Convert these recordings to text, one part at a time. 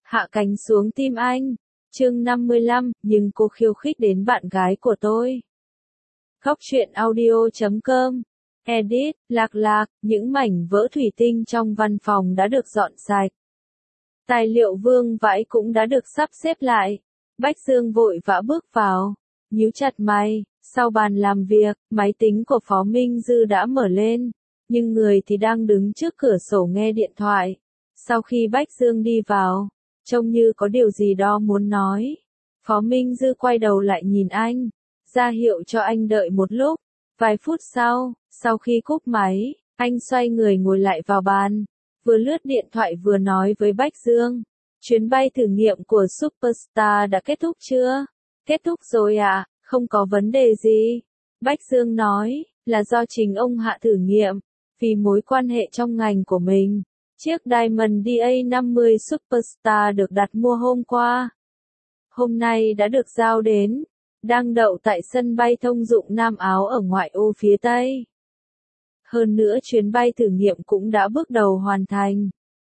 Hạ cánh xuống tim anh. Chương 55, nhưng cô khiêu khích đến bạn gái của tôi. Góc truyện audio.com. Edit, lạc, những mảnh vỡ thủy tinh trong văn phòng đã được dọn sạch. Tài liệu vương vãi cũng đã được sắp xếp lại. Bách Dương vội vã bước vào, nhíu chặt mày. Sau bàn làm việc, máy tính của Phó Minh Dư đã mở lên, nhưng người thì đang đứng trước cửa sổ nghe điện thoại. Sau khi Bách Dương đi vào, trông như có điều gì đó muốn nói. Phó Minh Dư quay đầu lại nhìn anh, ra hiệu cho anh đợi một lúc. Vài phút sau khi cúp máy, anh xoay người ngồi lại vào bàn, vừa lướt điện thoại vừa nói với Bách Dương. Chuyến bay thử nghiệm của Superstar đã kết thúc chưa? Kết thúc rồi ạ, không có vấn đề gì. Bách Dương nói, là do chính ông Hạ thử nghiệm, vì mối quan hệ trong ngành của mình. Chiếc Diamond DA50 Superstar được đặt mua hôm qua. Hôm nay đã được giao đến, đang đậu tại sân bay thông dụng Nam Áo ở ngoại ô phía Tây. Hơn nữa chuyến bay thử nghiệm cũng đã bước đầu hoàn thành.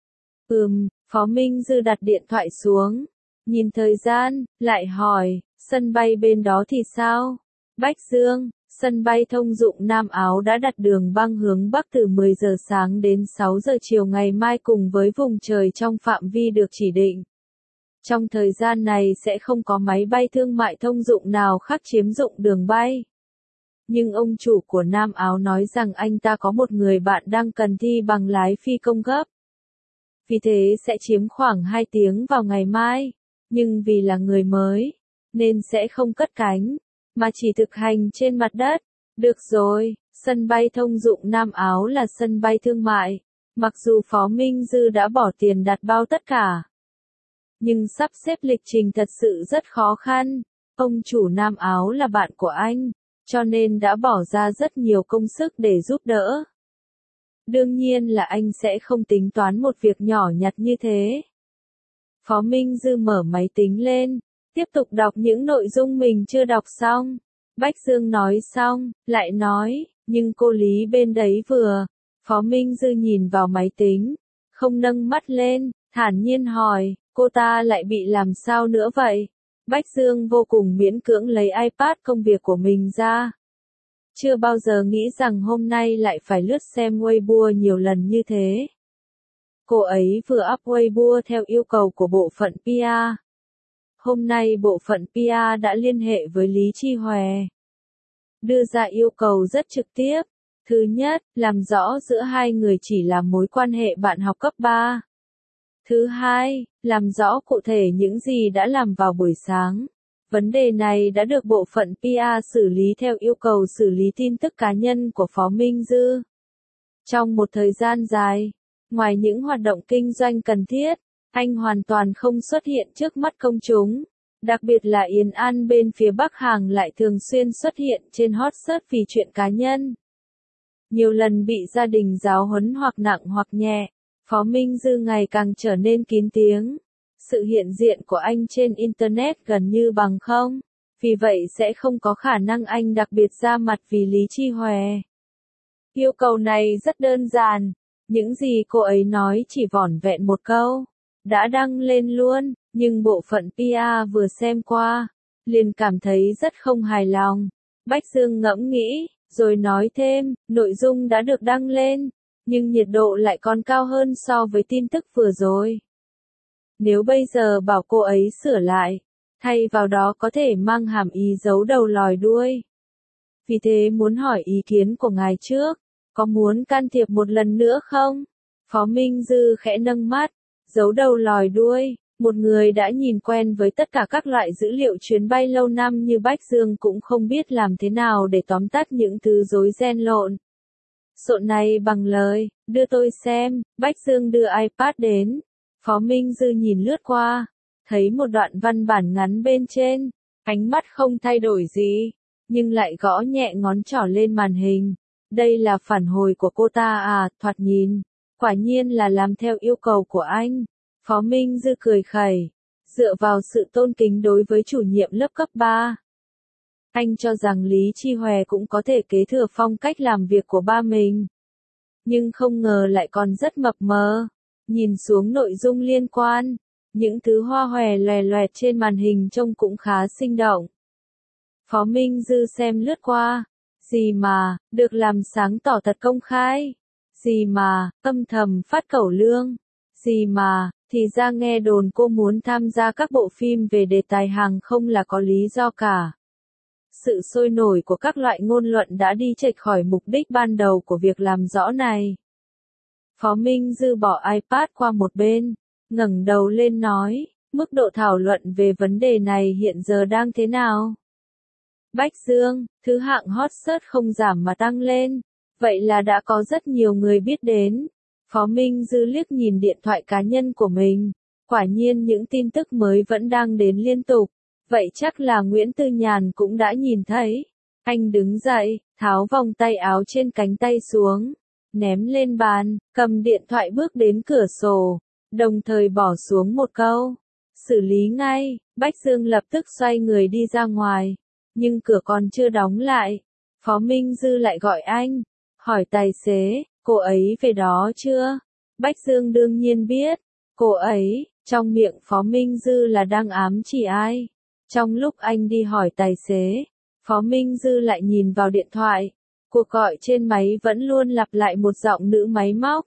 Phó Minh Dư đặt điện thoại xuống, nhìn thời gian, lại hỏi, sân bay bên đó thì sao? Bách Dương, sân bay thông dụng Nam Áo đã đặt đường băng hướng Bắc từ 10 giờ sáng đến 6 giờ chiều ngày mai cùng với vùng trời trong phạm vi được chỉ định. Trong thời gian này sẽ không có máy bay thương mại thông dụng nào khác chiếm dụng đường bay. Nhưng ông chủ của Nam Áo nói rằng anh ta có một người bạn đang cần thi bằng lái phi công gấp. Vì thế sẽ chiếm khoảng 2 tiếng vào ngày mai. Nhưng vì là người mới, nên sẽ không cất cánh, mà chỉ thực hành trên mặt đất. Được rồi, sân bay thông dụng Nam Áo là sân bay thương mại. Mặc dù Phó Minh Dư đã bỏ tiền đặt bao tất cả, nhưng sắp xếp lịch trình thật sự rất khó khăn. Ông chủ Nam Áo là bạn của anh, cho nên đã bỏ ra rất nhiều công sức để giúp đỡ. Đương nhiên là anh sẽ không tính toán một việc nhỏ nhặt như thế. Phó Minh Dư mở máy tính lên, tiếp tục đọc những nội dung mình chưa đọc xong. Bách Dương nói xong, lại nói, nhưng cô Lý bên đấy vừa. Phó Minh Dư nhìn vào máy tính, không nâng mắt lên, thản nhiên hỏi, cô ta lại bị làm sao nữa vậy? Bách Dương vô cùng miễn cưỡng lấy iPad công việc của mình ra. Chưa bao giờ nghĩ rằng hôm nay lại phải lướt xem Weibo nhiều lần như thế. Cô ấy vừa up Weibo theo yêu cầu của bộ phận PR. Hôm nay bộ phận PR đã liên hệ với Lý Chi Hòe, đưa ra yêu cầu rất trực tiếp. Thứ nhất, làm rõ giữa hai người chỉ là mối quan hệ bạn học cấp 3. Thứ hai, làm rõ cụ thể những gì đã làm vào buổi sáng. Vấn đề này đã được bộ phận PR xử lý theo yêu cầu xử lý tin tức cá nhân của Phó Minh Dư. Trong một thời gian dài, ngoài những hoạt động kinh doanh cần thiết, anh hoàn toàn không xuất hiện trước mắt công chúng. Đặc biệt là Yến An bên phía Bắc Hàng lại thường xuyên xuất hiện trên hot search vì chuyện cá nhân. Nhiều lần bị gia đình giáo huấn hoặc nặng hoặc nhẹ, Phó Minh Dư ngày càng trở nên kín tiếng. Sự hiện diện của anh trên Internet gần như bằng không, vì vậy sẽ không có khả năng anh đặc biệt ra mặt vì Lý Chi Hòe. Yêu cầu này rất đơn giản, những gì cô ấy nói chỉ vỏn vẹn một câu, đã đăng lên luôn, nhưng bộ phận PR vừa xem qua, liền cảm thấy rất không hài lòng. Bách Dương ngẫm nghĩ, rồi nói thêm, nội dung đã được đăng lên, nhưng nhiệt độ lại còn cao hơn so với tin tức vừa rồi. Nếu bây giờ bảo cô ấy sửa lại, thay vào đó có thể mang hàm ý giấu đầu lòi đuôi. Vì thế muốn hỏi ý kiến của ngài trước, có muốn can thiệp một lần nữa không? Phó Minh Dư khẽ nâng mắt, giấu đầu lòi đuôi, một người đã nhìn quen với tất cả các loại dữ liệu chuyến bay lâu năm như Bách Dương cũng không biết làm thế nào để tóm tắt những thứ rối ren lộn xộn này bằng lời. Đưa tôi xem. Bách Dương đưa iPad đến. Phó Minh Dư nhìn lướt qua, thấy một đoạn văn bản ngắn bên trên, ánh mắt không thay đổi gì, nhưng lại gõ nhẹ ngón trỏ lên màn hình. Đây là phản hồi của cô ta à? Thoạt nhìn, quả nhiên là làm theo yêu cầu của anh. Phó Minh Dư cười khẩy, dựa vào sự tôn kính đối với chủ nhiệm lớp cấp 3. Anh cho rằng Lý Chi Hòe cũng có thể kế thừa phong cách làm việc của ba mình. Nhưng không ngờ lại còn rất mập mờ. Nhìn xuống nội dung liên quan, Những thứ hoa hòe loè loẹt trên màn hình trông cũng khá sinh động. Phó Minh Dư xem lướt qua. Gì mà, được làm sáng tỏ thật công khai. Gì mà, âm thầm phát cẩu lương. Gì mà, thì ra nghe đồn cô muốn tham gia các bộ phim về đề tài hàng không là có lý do cả. Sự sôi nổi của các loại ngôn luận đã đi chệch khỏi mục đích ban đầu của việc làm rõ này. Phó Minh Dư bỏ iPad qua một bên, ngẩng đầu lên nói, mức độ thảo luận về vấn đề này hiện giờ đang thế nào? Bách Dương, thứ hạng hot search không giảm mà tăng lên, vậy là đã có rất nhiều người biết đến. Phó Minh Dư liếc nhìn điện thoại cá nhân của mình, quả nhiên những tin tức mới vẫn đang đến liên tục, vậy chắc là Nguyễn Tư Nhàn cũng đã nhìn thấy. Anh đứng dậy, tháo vòng tay áo trên cánh tay xuống, ném lên bàn, cầm điện thoại bước đến cửa sổ, đồng thời bỏ xuống một câu, xử lý ngay. Bách Dương lập tức xoay người đi ra ngoài, nhưng cửa còn chưa đóng lại. Phó Minh Dư lại gọi anh, hỏi tài xế, cô ấy về đó chưa? Bách Dương đương nhiên biết, cô ấy, trong miệng Phó Minh Dư là đang ám chỉ ai. Trong lúc anh đi hỏi tài xế, Phó Minh Dư lại nhìn vào điện thoại, cuộc gọi trên máy vẫn luôn lặp lại một giọng nữ máy móc.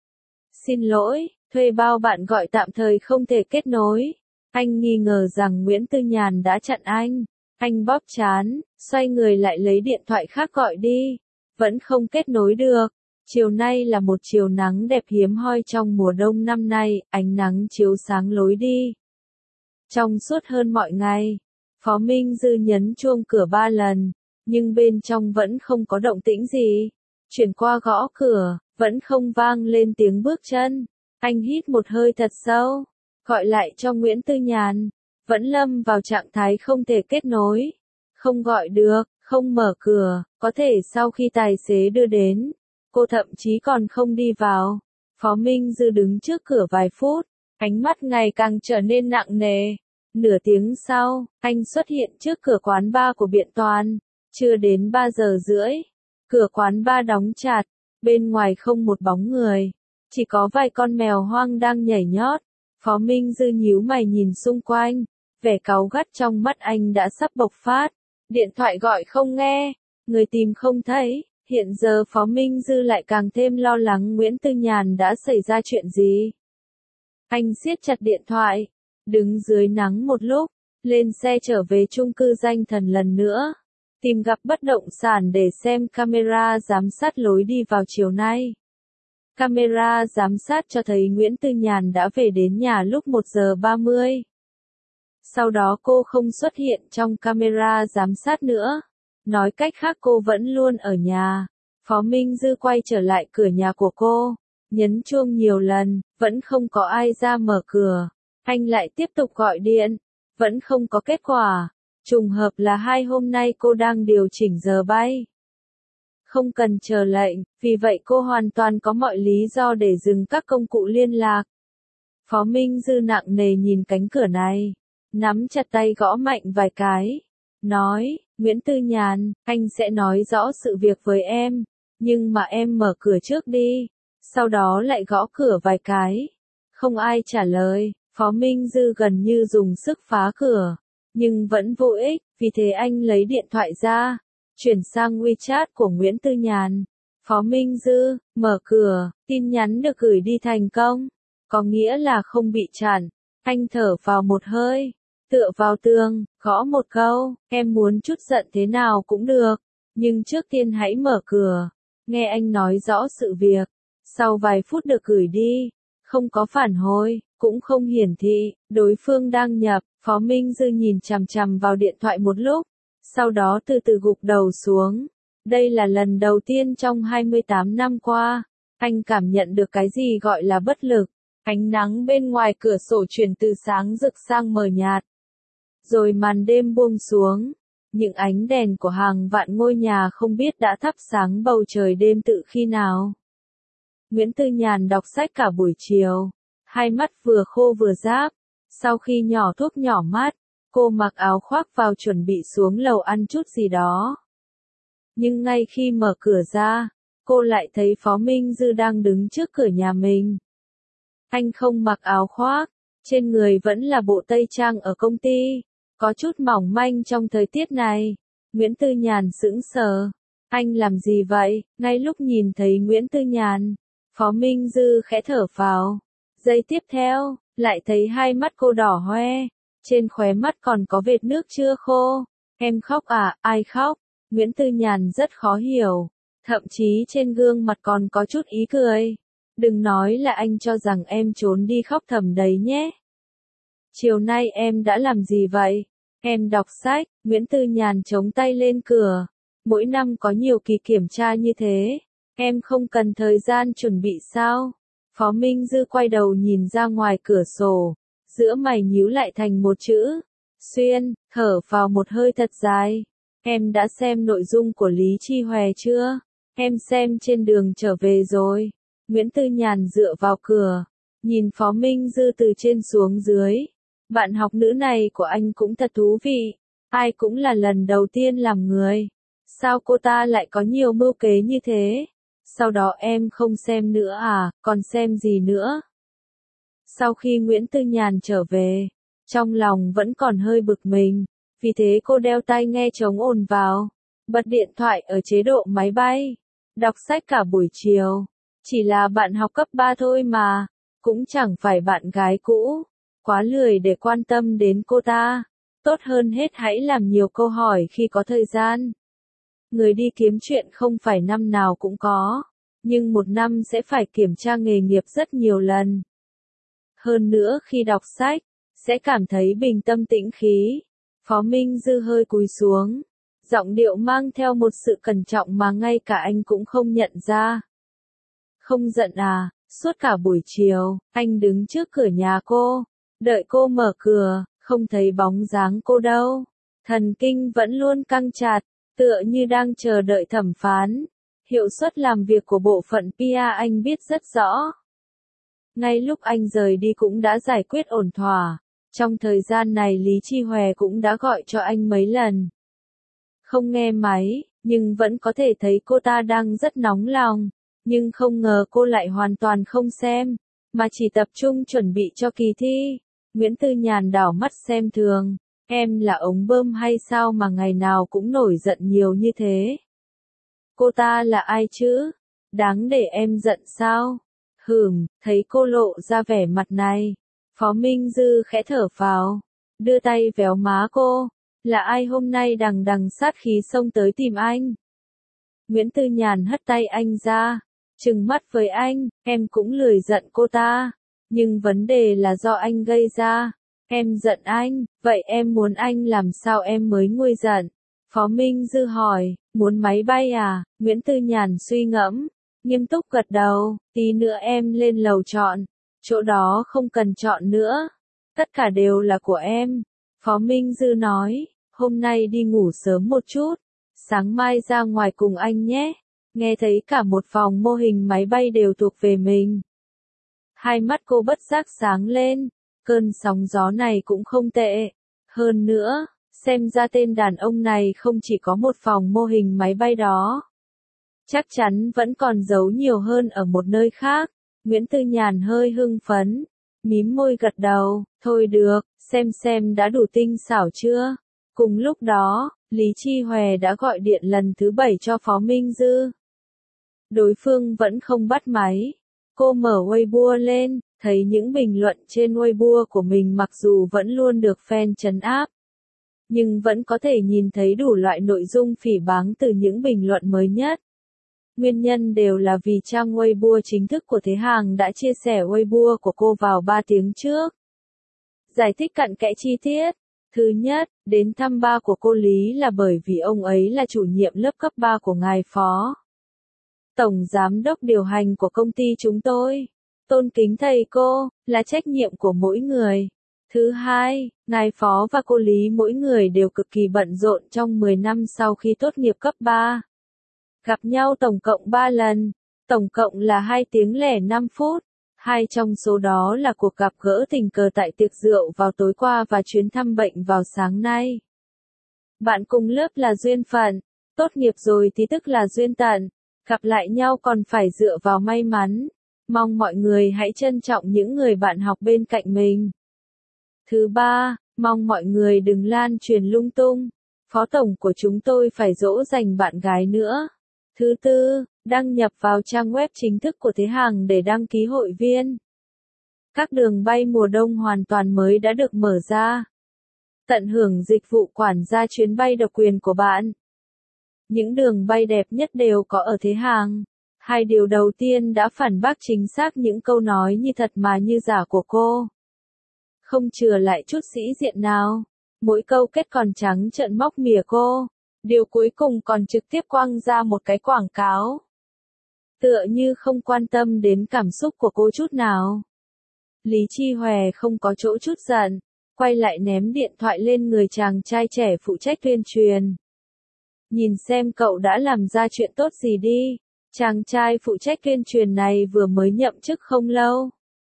Xin lỗi, thuê bao bạn gọi tạm thời không thể kết nối. Anh nghi ngờ rằng Nguyễn Tư Nhàn đã chặn anh. Anh bóp trán, xoay người lại lấy điện thoại khác gọi đi. Vẫn không kết nối được. Chiều nay là một chiều nắng đẹp hiếm hoi trong mùa đông năm nay, ánh nắng chiếu sáng lối đi. Trong suốt hơn mọi ngày, Phó Minh Dư nhấn chuông cửa 3 lần, nhưng bên trong vẫn không có động tĩnh gì. Chuyển qua gõ cửa, vẫn không vang lên tiếng bước chân. Anh hít một hơi thật sâu, gọi lại cho Nguyễn Tư Nhàn, vẫn lâm vào trạng thái không thể kết nối. Không gọi được, không mở cửa, có thể sau khi tài xế đưa đến, cô thậm chí còn không đi vào. Phó Minh Dư đứng trước cửa vài phút, ánh mắt ngày càng trở nên nặng nề. Nửa tiếng sau, anh xuất hiện trước cửa quán bar của Biện Toàn. Chưa đến 3 giờ rưỡi, cửa quán bar đóng chặt, bên ngoài không một bóng người, chỉ có vài con mèo hoang đang nhảy nhót. Phó Minh Dư nhíu mày nhìn xung quanh, vẻ cáu gắt trong mắt anh đã sắp bộc phát. Điện thoại gọi không nghe, người tìm không thấy. Hiện giờ Phó Minh Dư lại càng thêm lo lắng Nguyễn Tư Nhàn đã xảy ra chuyện gì. Anh siết chặt điện thoại, đứng dưới nắng một lúc, lên xe trở về chung cư Danh Thần lần nữa, tìm gặp bất động sản để xem camera giám sát lối đi vào chiều nay. Camera giám sát cho thấy Nguyễn Tư Nhàn đã về đến nhà lúc 1 giờ 30. Sau đó cô không xuất hiện trong camera giám sát nữa. Nói cách khác cô vẫn luôn ở nhà. Phó Minh Dư quay trở lại cửa nhà của cô, nhấn chuông nhiều lần, vẫn không có ai ra mở cửa. Anh lại tiếp tục gọi điện, vẫn không có kết quả. Trùng hợp là 2 hôm nay cô đang điều chỉnh giờ bay. Không cần chờ lệnh, vì vậy cô hoàn toàn có mọi lý do để dừng các công cụ liên lạc. Phó Minh Dư nặng nề nhìn cánh cửa này, nắm chặt tay gõ mạnh vài cái, nói, Nguyễn Tư Nhàn, anh sẽ nói rõ sự việc với em, nhưng mà em mở cửa trước đi. Sau đó lại gõ cửa vài cái. Không ai trả lời, Phó Minh Dư gần như dùng sức phá cửa, nhưng vẫn vô ích, vì thế anh lấy điện thoại ra, chuyển sang WeChat của Nguyễn Tư Nhàn. Phó Minh Dư, mở cửa, tin nhắn được gửi đi thành công, có nghĩa là không bị chặn. Anh thở vào một hơi, tựa vào tường, gõ một câu, em muốn chút giận thế nào cũng được, nhưng trước tiên hãy mở cửa. Nghe anh nói rõ sự việc, sau vài phút được gửi đi, không có phản hồi, cũng không hiển thị, đối phương đăng nhập. Phó Minh Dư nhìn chằm chằm vào điện thoại một lúc, sau đó từ từ gục đầu xuống. Đây là lần đầu tiên trong 28 năm qua, anh cảm nhận được cái gì gọi là bất lực. Ánh nắng bên ngoài cửa sổ chuyển từ sáng rực sang mờ nhạt. Rồi màn đêm buông xuống, những ánh đèn của hàng vạn ngôi nhà không biết đã thắp sáng bầu trời đêm từ khi nào. Nguyễn Tư Nhàn đọc sách cả buổi chiều, hai mắt vừa khô vừa ráp. Sau khi nhỏ thuốc nhỏ mắt, cô mặc áo khoác vào chuẩn bị xuống lầu ăn chút gì đó. Nhưng ngay khi mở cửa ra, cô lại thấy Phó Minh Dư đang đứng trước cửa nhà mình. Anh không mặc áo khoác, Trên người vẫn là bộ tây trang ở công ty, có chút mỏng manh trong thời tiết này. Nguyễn Tư Nhàn sững sờ. Anh làm gì vậy? Ngay lúc nhìn thấy Nguyễn Tư Nhàn, Phó Minh Dư khẽ thở phào. Giây tiếp theo, lại thấy hai mắt cô đỏ hoe, trên khóe mắt còn có vệt nước chưa khô. Em khóc à? Ai khóc? Nguyễn Tư Nhàn rất khó hiểu, thậm chí trên gương mặt còn có chút ý cười. Đừng nói là anh cho rằng em trốn đi khóc thầm đấy nhé. Chiều nay em đã làm gì vậy? Em đọc sách. Nguyễn Tư Nhàn chống tay lên cửa. Mỗi năm có nhiều kỳ kiểm tra như thế, em không cần thời gian chuẩn bị sao? Phó Minh Dư quay đầu nhìn ra ngoài cửa sổ, giữa mày nhíu lại thành một chữ, xuyên, thở vào một hơi thật dài. Em đã xem nội dung của Lý Chi Hòe chưa? Em xem trên đường trở về rồi. Nguyễn Tư Nhàn dựa vào cửa, nhìn Phó Minh Dư từ trên xuống dưới. Bạn học nữ này của anh cũng thật thú vị, ai cũng là lần đầu tiên làm người. Sao cô ta lại có nhiều mưu kế như thế? Sau đó em không xem nữa à, còn xem gì nữa? Sau khi Nguyễn Tư Nhàn trở về, trong lòng vẫn còn hơi bực mình, vì thế cô đeo tai nghe chống ồn vào, bật điện thoại ở chế độ máy bay, đọc sách cả buổi chiều. Chỉ là bạn học cấp 3 thôi mà, cũng chẳng phải bạn gái cũ, quá lười để quan tâm đến cô ta. Tốt hơn hết hãy làm nhiều câu hỏi khi có thời gian. Người đi kiếm chuyện không phải năm nào cũng có, nhưng một năm sẽ phải kiểm tra nghề nghiệp rất nhiều lần. Hơn nữa khi đọc sách, sẽ cảm thấy bình tâm tĩnh khí. Phó Minh Dư hơi cúi xuống, giọng điệu mang theo một sự cẩn trọng mà ngay cả anh cũng không nhận ra. Không giận à? Suốt cả buổi chiều, anh đứng trước cửa nhà cô, đợi cô mở cửa, không thấy bóng dáng cô đâu. Thần kinh vẫn luôn căng chặt, tựa như đang chờ đợi thẩm phán. Hiệu suất làm việc của bộ phận PR anh biết rất rõ. Ngay lúc anh rời đi cũng đã giải quyết ổn thỏa. Trong thời gian này Lý Chi Hòe cũng đã gọi cho anh mấy lần. Không nghe máy, nhưng vẫn có thể thấy cô ta đang rất nóng lòng. Nhưng không ngờ cô lại hoàn toàn không xem, mà chỉ tập trung chuẩn bị cho kỳ thi. Nguyễn Tư Nhàn đảo mắt xem thường. Em là ống bơm hay sao mà ngày nào cũng nổi giận nhiều như thế? Cô ta là ai chứ? Đáng để em giận sao? Thấy cô lộ ra vẻ mặt này. Phó Minh Dư khẽ thở phào, đưa tay véo má cô. Là ai hôm nay đằng đằng sát khí xông tới tìm anh? Nguyễn Tư Nhàn hất tay anh ra, trừng mắt với anh. Em cũng lười giận cô ta, nhưng vấn đề là do anh gây ra. Em giận anh, vậy em muốn anh làm sao em mới nguôi giận? Phó Minh Dư hỏi, muốn máy bay à? Nguyễn Tư Nhàn suy ngẫm, nghiêm túc gật đầu, tí nữa em lên lầu chọn, chỗ đó không cần chọn nữa, tất cả đều là của em. Phó Minh Dư nói, hôm nay đi ngủ sớm một chút, sáng mai ra ngoài cùng anh nhé. Nghe thấy cả một phòng mô hình máy bay đều thuộc về mình. Hai mắt cô bất giác sáng lên, cơn sóng gió này cũng không tệ. Hơn nữa, xem ra tên đàn ông này không chỉ có một phòng mô hình máy bay đó. Chắc chắn vẫn còn giấu nhiều hơn ở một nơi khác. Nguyễn Tư Nhàn hơi hưng phấn, mím môi gật đầu, thôi được, xem đã đủ tinh xảo chưa. Cùng lúc đó, Lý Chi Hòe đã gọi điện lần thứ 7 cho Phó Minh Dư. Đối phương vẫn không bắt máy. Cô mở Weibo lên, thấy những bình luận trên Weibo của mình mặc dù vẫn luôn được fan trấn áp, nhưng vẫn có thể nhìn thấy đủ loại nội dung phỉ báng từ những bình luận mới nhất. Nguyên nhân đều là vì trang Weibo chính thức của Thế Hàng đã chia sẻ Weibo của cô vào 3 tiếng trước. Giải thích cặn kẽ chi tiết. Thứ nhất, đến thăm ba của cô Lý là bởi vì ông ấy là chủ nhiệm lớp cấp 3 của ngài Phó Tổng Giám đốc điều hành của công ty chúng tôi. Tôn kính thầy cô, là trách nhiệm của mỗi người. Thứ hai, ngài Phó và cô Lý mỗi người đều cực kỳ bận rộn trong 10 năm sau khi tốt nghiệp cấp 3. Gặp nhau tổng cộng 3 lần, tổng cộng là 2 tiếng lẻ 5 phút. Hai trong số đó là cuộc gặp gỡ tình cờ tại tiệc rượu vào tối qua và chuyến thăm bệnh vào sáng nay. Bạn cùng lớp là duyên phận, tốt nghiệp rồi thì tức là duyên tận, gặp lại nhau còn phải dựa vào may mắn. Mong mọi người hãy trân trọng những người bạn học bên cạnh mình. Thứ ba, mong mọi người đừng lan truyền lung tung. Phó tổng của chúng tôi phải dỗ dành bạn gái nữa. Thứ tư, đăng nhập vào trang web chính thức của Thế Hàng để đăng ký hội viên. Các đường bay mùa đông hoàn toàn mới đã được mở ra. Tận hưởng dịch vụ quản gia chuyến bay độc quyền của bạn. Những đường bay đẹp nhất đều có ở Thế Hàng. Hai điều đầu tiên đã phản bác chính xác những câu nói như thật mà như giả của cô. Không chừa lại chút sĩ diện nào. Mỗi câu kết còn trắng trợn móc mỉa cô. Điều cuối cùng còn trực tiếp quăng ra một cái quảng cáo. Tựa như không quan tâm đến cảm xúc của cô chút nào. Lý Chi Hòe không có chỗ chút giận. Quay lại ném điện thoại lên người chàng trai trẻ phụ trách tuyên truyền. Nhìn xem cậu đã làm ra chuyện tốt gì đi. Chàng trai phụ trách tuyên truyền này vừa mới nhậm chức không lâu.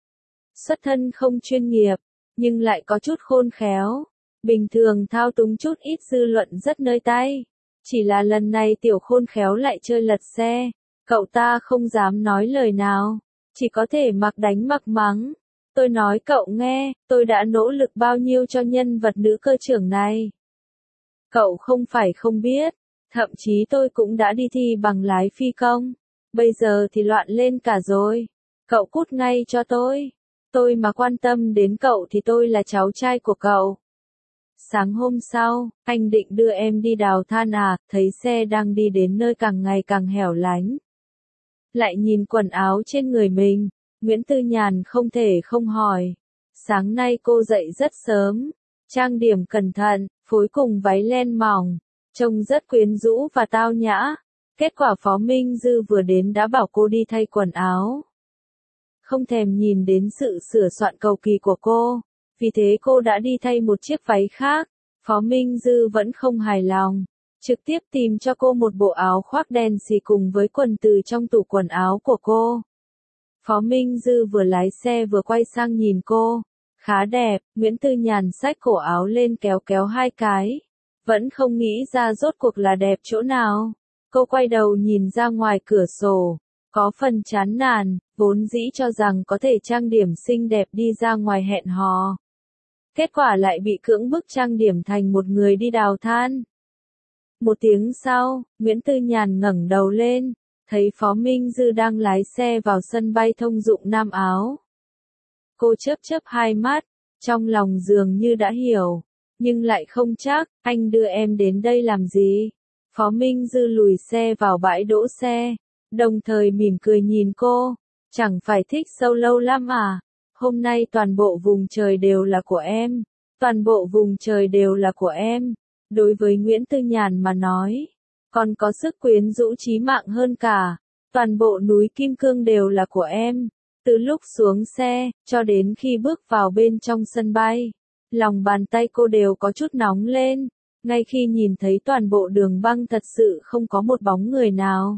Xuất thân không chuyên nghiệp, nhưng lại có chút khôn khéo. Bình thường thao túng chút ít dư luận rất nơi tay. Chỉ là lần này tiểu khôn khéo lại chơi lật xe. Cậu ta không dám nói lời nào. Chỉ có thể mặc đánh mặc mắng. Tôi nói cậu nghe, tôi đã nỗ lực bao nhiêu cho nhân vật nữ cơ trưởng này. Cậu không phải không biết. Thậm chí tôi cũng đã đi thi bằng lái phi công. Bây giờ thì loạn lên cả rồi. Cậu cút ngay cho tôi. Tôi mà quan tâm đến cậu thì tôi là cháu trai của cậu. Sáng hôm sau, anh định đưa em đi đào than à, thấy xe đang đi đến nơi càng ngày càng hẻo lánh. Lại nhìn quần áo trên người mình, Nguyễn Tư Nhàn không thể không hỏi. Sáng nay cô dậy rất sớm, trang điểm cẩn thận, phối cùng váy len mỏng, trông rất quyến rũ và tao nhã. Kết quả Phó Minh Dư vừa đến đã bảo cô đi thay quần áo. Không thèm nhìn đến sự sửa soạn cầu kỳ của cô, vì thế cô đã đi thay một chiếc váy khác. Phó Minh Dư vẫn không hài lòng, trực tiếp tìm cho cô một bộ áo khoác đen xì cùng với quần từ trong tủ quần áo của cô. Phó Minh Dư vừa lái xe vừa quay sang nhìn cô, khá đẹp. Nguyễn Tư Nhàn xách cổ áo lên kéo kéo hai cái, vẫn không nghĩ ra rốt cuộc là đẹp chỗ nào. Cô quay đầu nhìn ra ngoài cửa sổ, có phần chán nản, vốn dĩ cho rằng có thể trang điểm xinh đẹp đi ra ngoài hẹn hò. Kết quả lại bị cưỡng bức trang điểm thành một người đi đào than. Một tiếng sau, Nguyễn Tư Nhàn ngẩng đầu lên, thấy Phó Minh Dư đang lái xe vào sân bay thông dụng Nam Áo. Cô chớp chớp hai mắt, trong lòng dường như đã hiểu, nhưng lại không chắc. Anh đưa em đến đây làm gì? Phó Minh Dư lùi xe vào bãi đỗ xe, đồng thời mỉm cười nhìn cô. Chẳng phải thích sâu lâu lắm à? Hôm nay toàn bộ vùng trời đều là của em. Toàn bộ vùng trời đều là của em. Đối với Nguyễn Tư Nhàn mà nói, còn có sức quyến rũ chí mạng hơn cả. Toàn bộ núi Kim Cương đều là của em. Từ lúc xuống xe, cho đến khi bước vào bên trong sân bay, lòng bàn tay cô đều có chút nóng lên. Ngay khi nhìn thấy toàn bộ đường băng thật sự không có một bóng người nào,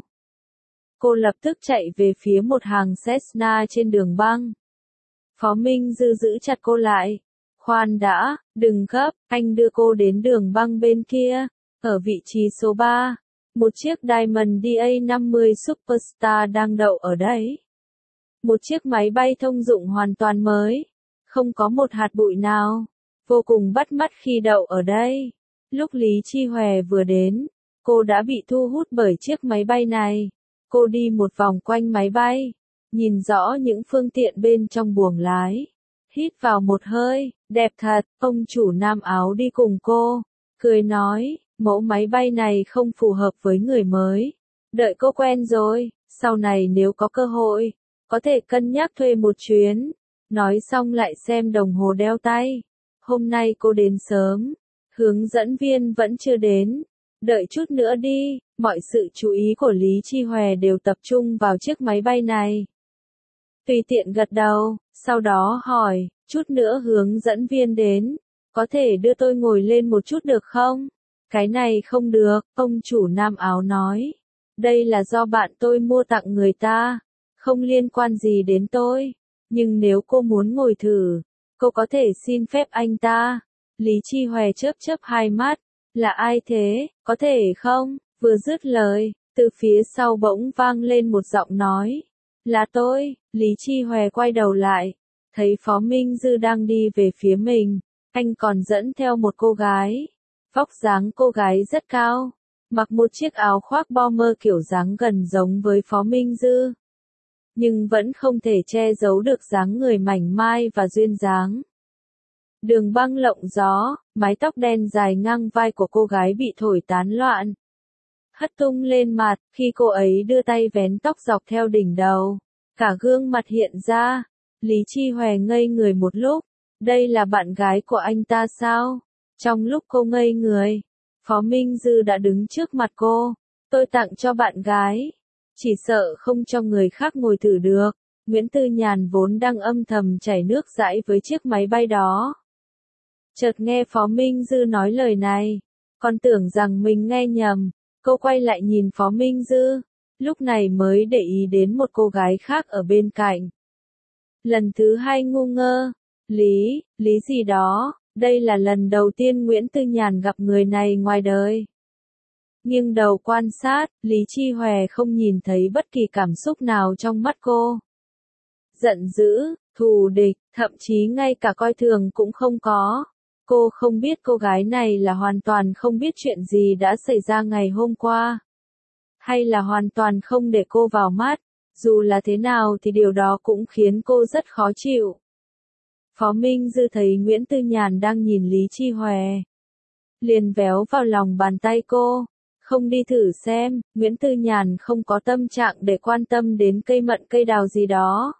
cô lập tức chạy về phía một hàng Cessna trên đường băng. Phó Minh Dư giữ chặt cô lại. Khoan đã, đừng gấp, anh đưa cô đến đường băng bên kia. Ở vị trí số 3, một chiếc Diamond DA-50 Superstar đang đậu ở đấy. Một chiếc máy bay thông dụng hoàn toàn mới, không có một hạt bụi nào, vô cùng bắt mắt khi đậu ở đây. Lúc Lý Chi Hòe vừa đến, cô đã bị thu hút bởi chiếc máy bay này. Cô đi một vòng quanh máy bay, nhìn rõ những phương tiện bên trong buồng lái. Hít vào một hơi, đẹp thật. Ông chủ Nam Áo đi cùng cô, cười nói, mẫu máy bay này không phù hợp với người mới. Đợi cô quen rồi, sau này nếu có cơ hội, có thể cân nhắc thuê một chuyến. Nói xong lại xem đồng hồ đeo tay. Hôm nay cô đến sớm, hướng dẫn viên vẫn chưa đến. Đợi chút nữa đi. Mọi sự chú ý của Lý Chi Hòe đều tập trung vào chiếc máy bay này. Tùy tiện gật đầu, sau đó hỏi, chút nữa hướng dẫn viên đến, có thể đưa tôi ngồi lên một chút được không? Cái này không được, ông chủ Nam Áo nói. Đây là do bạn tôi mua tặng người ta, không liên quan gì đến tôi. Nhưng nếu cô muốn ngồi thử, cô có thể xin phép anh ta. Lý Chi Hòe chớp chớp hai mắt, là ai thế, có thể không? Vừa dứt lời, từ phía sau bỗng vang lên một giọng nói. Là tôi. Lý Chi Hòe quay đầu lại, thấy Phó Minh Dư đang đi về phía mình, anh còn dẫn theo một cô gái. Vóc dáng cô gái rất cao, mặc một chiếc áo khoác bomber kiểu dáng gần giống với Phó Minh Dư. Nhưng vẫn không thể che giấu được dáng người mảnh mai và duyên dáng. Đường băng lộng gió, mái tóc đen dài ngang vai của cô gái bị thổi tán loạn. Hất tung lên mặt, khi cô ấy đưa tay vén tóc dọc theo đỉnh đầu. Cả gương mặt hiện ra, Lý Chi Hòe ngây người một lúc. Đây là bạn gái của anh ta sao? Trong lúc cô ngây người, Phó Minh Dư đã đứng trước mặt cô. Tôi tặng cho bạn gái. Chỉ sợ không cho người khác ngồi thử được. Nguyễn Tư Nhàn vốn đang âm thầm chảy nước dãi với chiếc máy bay đó. Chợt nghe Phó Minh Dư nói lời này, còn tưởng rằng mình nghe nhầm. Cô quay lại nhìn Phó Minh Dư, lúc này mới để ý đến một cô gái khác ở bên cạnh. Lần thứ hai ngu ngơ, Lý gì đó, đây là lần đầu tiên Nguyễn Tư Nhàn gặp người này ngoài đời. Nghiêng đầu quan sát, Lý Chi Hòe không nhìn thấy bất kỳ cảm xúc nào trong mắt cô. Giận dữ, thù địch, thậm chí ngay cả coi thường cũng không có. Cô không biết cô gái này là hoàn toàn không biết chuyện gì đã xảy ra ngày hôm qua. Hay là hoàn toàn không để cô vào mắt, dù là thế nào thì điều đó cũng khiến cô rất khó chịu. Phó Minh Dư thấy Nguyễn Tư Nhàn đang nhìn Lý Chi Hòe, liền véo vào lòng bàn tay cô. Không đi thử xem, Nguyễn Tư Nhàn không có tâm trạng để quan tâm đến cây mận cây đào gì đó.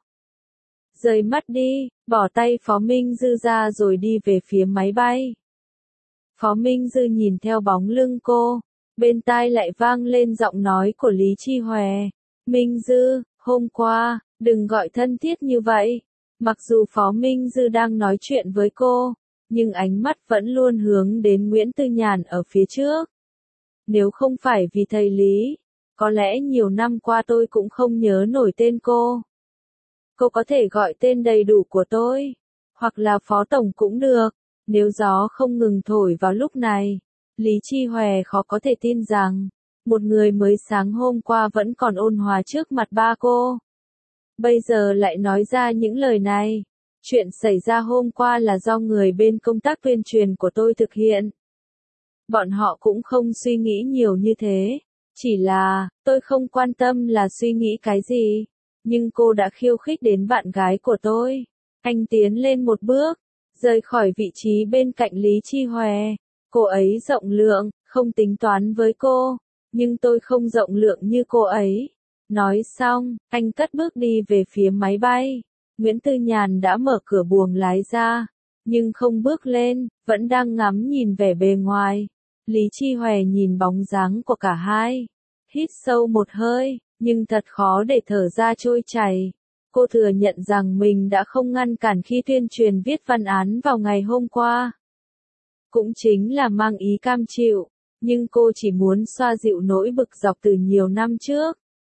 Rời mắt đi, bỏ tay Phó Minh Dư ra rồi đi về phía máy bay. Phó Minh Dư nhìn theo bóng lưng cô, bên tai lại vang lên giọng nói của Lý Chi Hòe. Minh Dư, hôm qua, đừng gọi thân thiết như vậy. Mặc dù Phó Minh Dư đang nói chuyện với cô, nhưng ánh mắt vẫn luôn hướng đến Nguyễn Tư Nhàn ở phía trước. Nếu không phải vì thầy Lý, có lẽ nhiều năm qua tôi cũng không nhớ nổi tên cô. Cô có thể gọi tên đầy đủ của tôi, hoặc là Phó Tổng cũng được. Nếu gió không ngừng thổi vào lúc này, Lý Chi Hòe khó có thể tin rằng, một người mới sáng hôm qua vẫn còn ôn hòa trước mặt ba cô. Bây giờ lại nói ra những lời này. Chuyện xảy ra hôm qua là do người bên công tác tuyên truyền của tôi thực hiện. Bọn họ cũng không suy nghĩ nhiều như thế. Chỉ là, tôi không quan tâm là suy nghĩ cái gì. Nhưng cô đã khiêu khích đến bạn gái của tôi. Anh tiến lên một bước, rời khỏi vị trí bên cạnh Lý Chi Hòe. Cô ấy rộng lượng, không tính toán với cô. Nhưng tôi không rộng lượng như cô ấy. Nói xong, anh cất bước đi về phía máy bay. Nguyễn Tư Nhàn đã mở cửa buồng lái ra, nhưng không bước lên, vẫn đang ngắm nhìn vẻ bề ngoài. Lý Chi Hòe nhìn bóng dáng của cả hai. Hít sâu một hơi, nhưng thật khó để thở ra trôi chảy. Cô thừa nhận rằng mình đã không ngăn cản khi tuyên truyền viết văn án vào ngày hôm qua. Cũng chính là mang ý cam chịu, nhưng cô chỉ muốn xoa dịu nỗi bực dọc từ nhiều năm trước.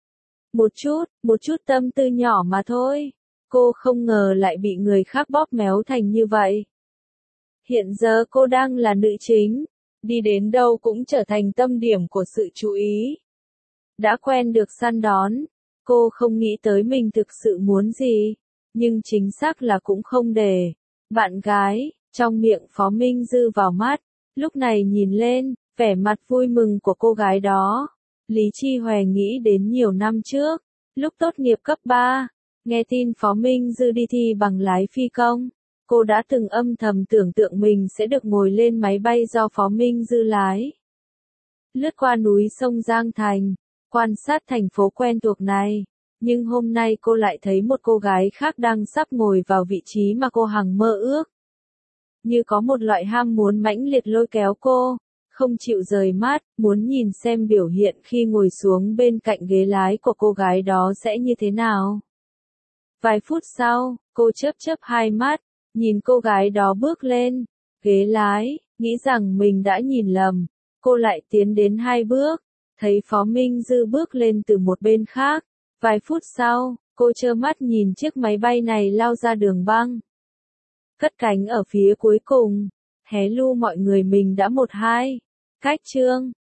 Một chút tâm tư nhỏ mà thôi. Cô không ngờ lại bị người khác bóp méo thành như vậy. Hiện giờ cô đang là nữ chính, đi đến đâu cũng trở thành tâm điểm của sự chú ý. Đã quen được săn đón, cô không nghĩ tới mình thực sự muốn gì, nhưng chính xác là cũng không để bạn gái trong miệng Phó Minh Dư vào mắt. Lúc này nhìn lên, vẻ mặt vui mừng của cô gái đó, Lý Chi Hòe nghĩ đến nhiều năm trước, lúc tốt nghiệp cấp 3, nghe tin Phó Minh Dư đi thi bằng lái phi công, cô đã từng âm thầm tưởng tượng mình sẽ được ngồi lên máy bay do Phó Minh Dư lái. Lướt qua núi sông Giang Thành, quan sát thành phố quen thuộc này, nhưng hôm nay cô lại thấy một cô gái khác đang sắp ngồi vào vị trí mà cô hằng mơ ước. Như có một loại ham muốn mãnh liệt lôi kéo cô, không chịu rời mắt, muốn nhìn xem biểu hiện khi ngồi xuống bên cạnh ghế lái của cô gái đó sẽ như thế nào. Vài phút sau, cô chớp hai mắt, nhìn cô gái đó bước lên ghế lái, nghĩ rằng mình đã nhìn lầm. Cô lại tiến đến 2 bước, thấy Phó Minh Dư bước lên từ một bên khác. Vài phút sau, cô trơ mắt nhìn chiếc máy bay này lao ra đường băng, cất cánh ở phía cuối cùng. Hello mọi người, mình đã 12 cách chương